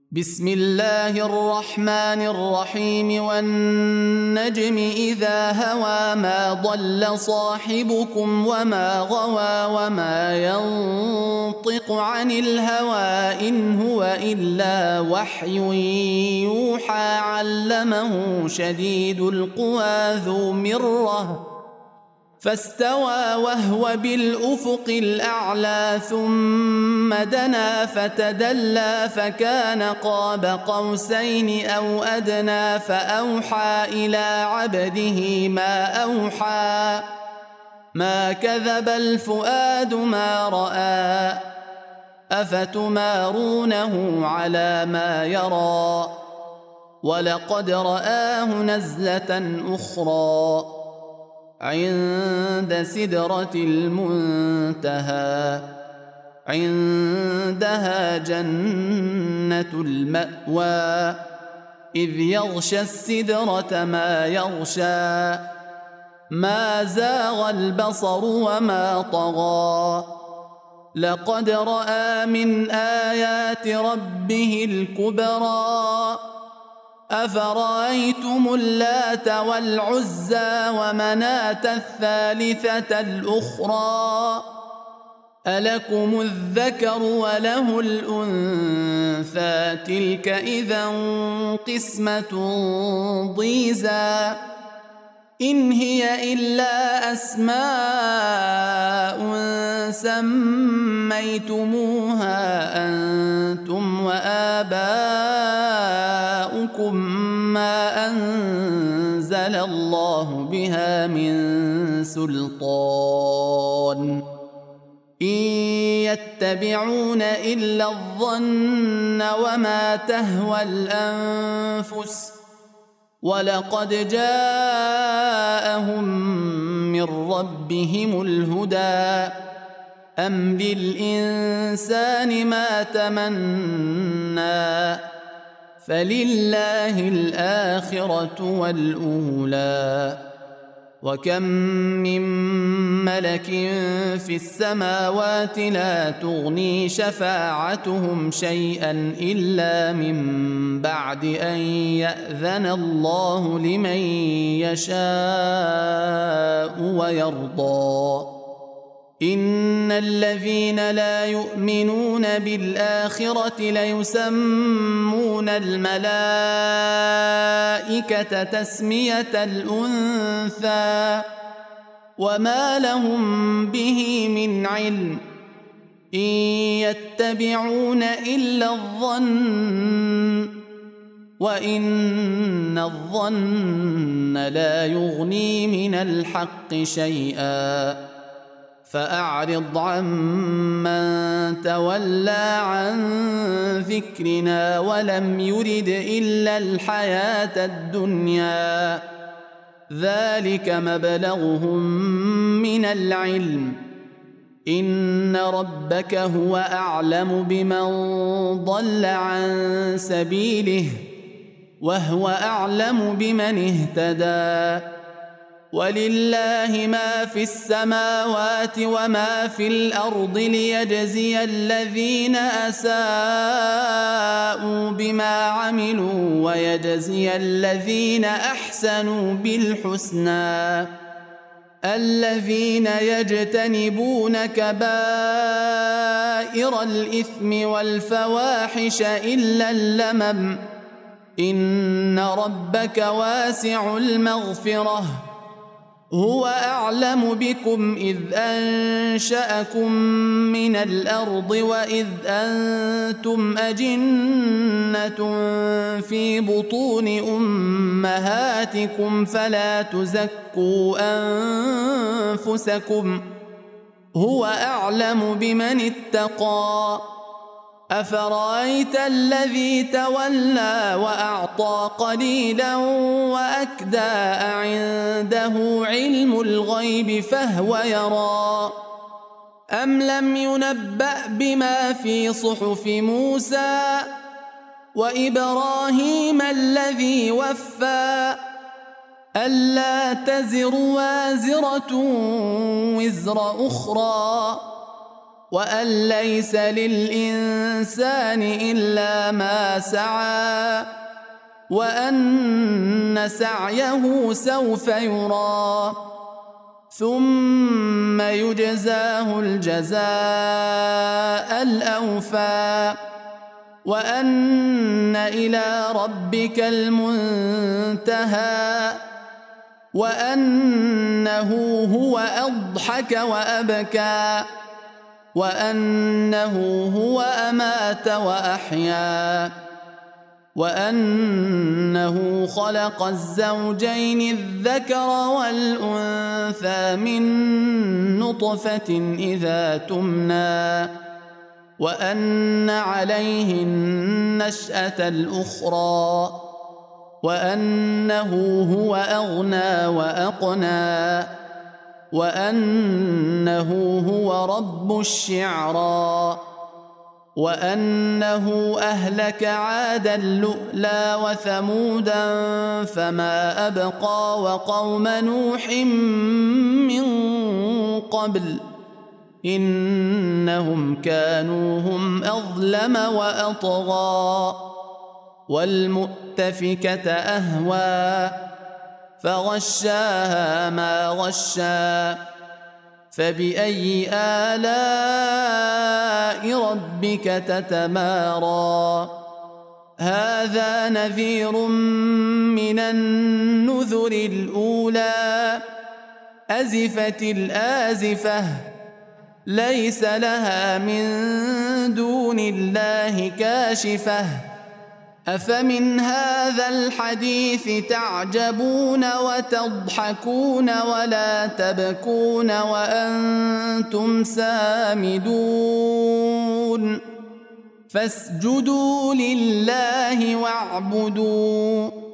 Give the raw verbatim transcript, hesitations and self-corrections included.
بسم الله الرحمن الرحيم والنجم إذا هوى ما ضل صاحبكم وما غوى وما ينطق عن الهوى إن هو إلا وحي يوحى علمه شديد القوى ذو مرة فاستوى وهو بالأفق الأعلى ثم دنا فتدلى فكان قاب قوسين أو أدنى فأوحى إلى عبده ما أوحى ما كذب الفؤاد ما رأى أفتمارونه على ما يرى ولقد رآه نزلة أخرى عند سدرة المنتهى عندها جنة المأوى إذ يغشى السدرة ما يغشى ما زاغ البصر وما طغى لقد رأى من آيات ربه الكبرى أفرأيتم اللات والعزى ومناة الثالثة الأخرى ألكم الذكر وله الأنثى تلك إذا قسمة ضيزى إن هي إلا أسماء سميتموها أنتم وآباؤكم ما أنزل الله بها من سلطان إن يتبعون إلا الظن وما تهوى الأنفس ولقد جاءهم من ربهم الهدى أم للإنسان ما تمنى فلله الآخرة والأولى وكم من ملك في السماوات لا تغني شفاعتهم شيئا إلا من بعد أن يأذن الله لمن يشاء ويرضى إن الذين لا يؤمنون بالآخرة ليسمون الملائكة تسمية الأنثى وما لهم به من علم إن يتبعون إلا الظن وإن الظن لا يغني من الحق شيئا فأعرض عمن تولى عن ذكرنا ولم يرد إلا الحياة الدنيا ذلك مبلغهم من العلم إن ربك هو أعلم بمن ضل عن سبيله وهو أعلم بمن اهتدى ولله ما في السماوات وما في الأرض ليجزي الذين أساءوا بما عملوا ويجزي الذين أحسنوا بالحسنى الذين يجتنبون كبائر الإثم والفواحش إلا اللمم إن ربك واسع المغفرة هو أعلم بكم إذ أنشأكم من الأرض وإذ أنتم أجنة في بطون أمهاتكم فلا تزكوا أنفسكم هو أعلم بمن اتقى أفرأيت الذي تولى وأعطى قليلا وأكدى أعنده علم الغيب فهو يرى أم لم ينبأ بما في صحف موسى وإبراهيم الذي وفى ألا تزر وازرة وزر أخرى وأن ليس للإنسان إلا ما سعى وأن سعيه سوف يرى ثم يجزاه الجزاء الأوفى وأن إلى ربك المنتهى وأنه هو أضحك وأبكى وأنه هو أمات وأحيا وأنه خلق الزوجين الذكر والأنثى من نطفة إذا تمنى وأن عليه النشأة الأخرى وأنه هو أغنى وأقنى وأنه هو رب الشعرى وأنه أهلك عادا اللؤلؤ وثمودا فما أبقى وقوم نوح من قبل إنهم كانوا هم أظلم وأطغى والمؤتفكة أهوى فغشاها ما غشى فبأي آلاء ربك تتمارى هذا نذير من النذر الأولى أزفت الآزفة ليس لها من دون الله كاشفة أفمن هذا الحديث تعجبون وتضحكون ولا تبكون وأنتم سامدون فاسجدوا لله واعبدوا